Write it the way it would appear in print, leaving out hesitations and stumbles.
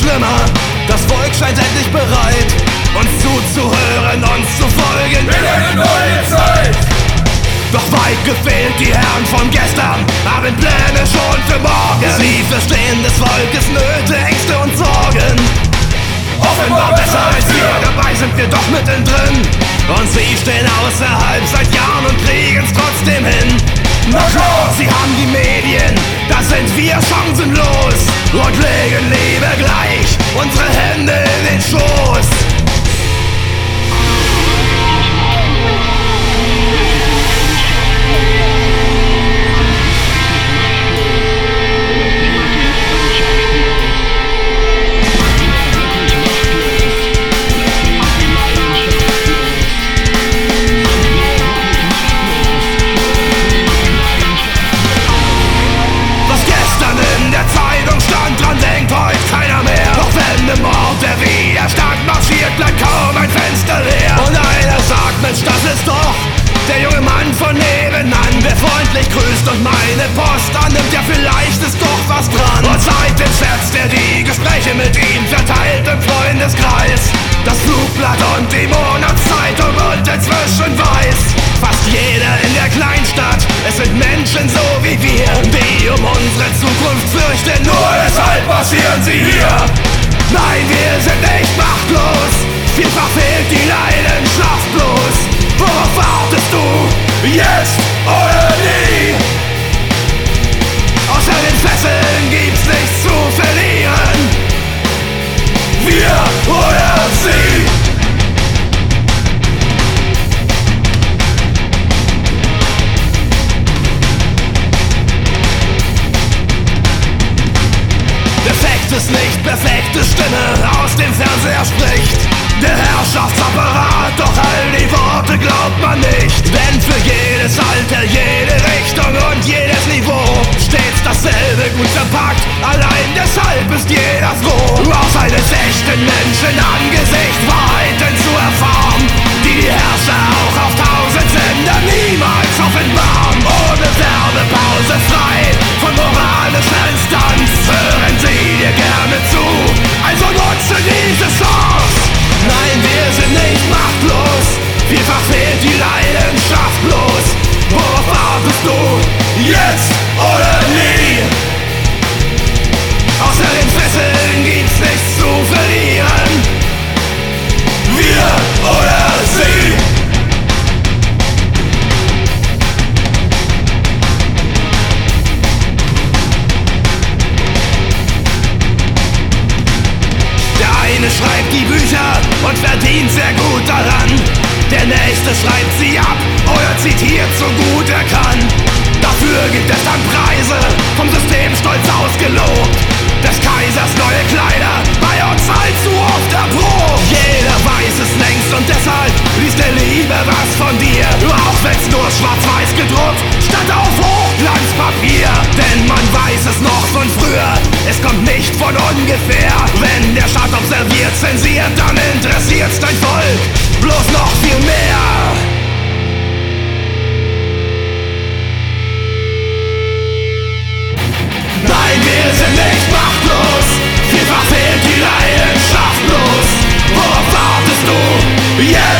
schlimmer. Das Volk scheint endlich bereit, uns zuzuhören, uns zu folgen in eine neue Zeit. Doch weit gefehlt, die Herren von gestern haben Pläne schon für morgen. Sie verstehen des Volkes Nöte, Ängste und Sorgen. Offenbar besser als wir, dabei sind wir doch mittendrin. Und sie stehen außerhalb seit Jahren und kriegen's trotzdem hin. Na klar, sie haben die Medien, da sind wir chancenlos und legen lieber gleich unsere Hände in den Schoß. Bleibt kaum ein Fenster leer und einer sagt, Mensch, das ist doch der junge Mann von nebenan, der freundlich grüßt und meine Post annimmt. Ja, vielleicht ist doch was dran. Und seitdem schätzt er die Gespräche mit ihm, verteilt im Freundeskreis das Flugblatt und die Monatszeitung, und inzwischen weiß fast jeder in der Kleinstadt, es sind Menschen so wie wir, die um unsere Zukunft fürchten. Nur deshalb passieren sie hier. Nein, wir sind nicht machtlos, vielfach fehlt die Leidenschaft bloß. Worauf wartest du, jetzt oder nie? Außer den Fesseln gibt's nichts zu verlieren. Wir oder sie. Ist nicht perfekte Stimme aus dem Fernseher spricht der Herrschaftsapparat, doch all die Worte glaubt man nicht. Denn für jedes Alter, jede Richtung und jedes Niveau stets dasselbe gut verpackt. Allein deshalb ist jeder froh, aus eines echten Menschen Angesicht Wahrheiten zu erfahren, die die Herrscher auch auf 1000 Sender niemals offenbaren. Ohne Werbepause, frei von moralischer Instanz, hören sie dir gerne zu, also nutze diese Chance. Nein, wir sind nicht machtlos, vielfach fehlt die Leidenschaft bloß. Worauf wartest du, jetzt oder nie? Außer den Fesseln gibt's nichts zu verlieren. Wir oder sie. Schreibt die Bücher und verdient sehr gut daran. Der nächste schreibt sie ab oder zitiert so gut er kann. Dafür gibt es dann Preise, vom System stolz ausgelobt. Des Kaisers neue Kleider, bei uns allzu oft erprobt. Jeder weiß es längst und deshalb liest er lieber was von dir. Auch wenn's nur schwarz-weiß gedruckt, statt auf Hochglanzpapier. Denn man weiß es noch von früher, es kommt nicht von ungefähr. Wenn der Staat observiert, zensiert, dann interessiert's dein Volk bloß noch viel mehr. Nein, wir sind nicht machtlos, vielfach fehlt die Leidenschaft bloß. Worauf wartest du? Jetzt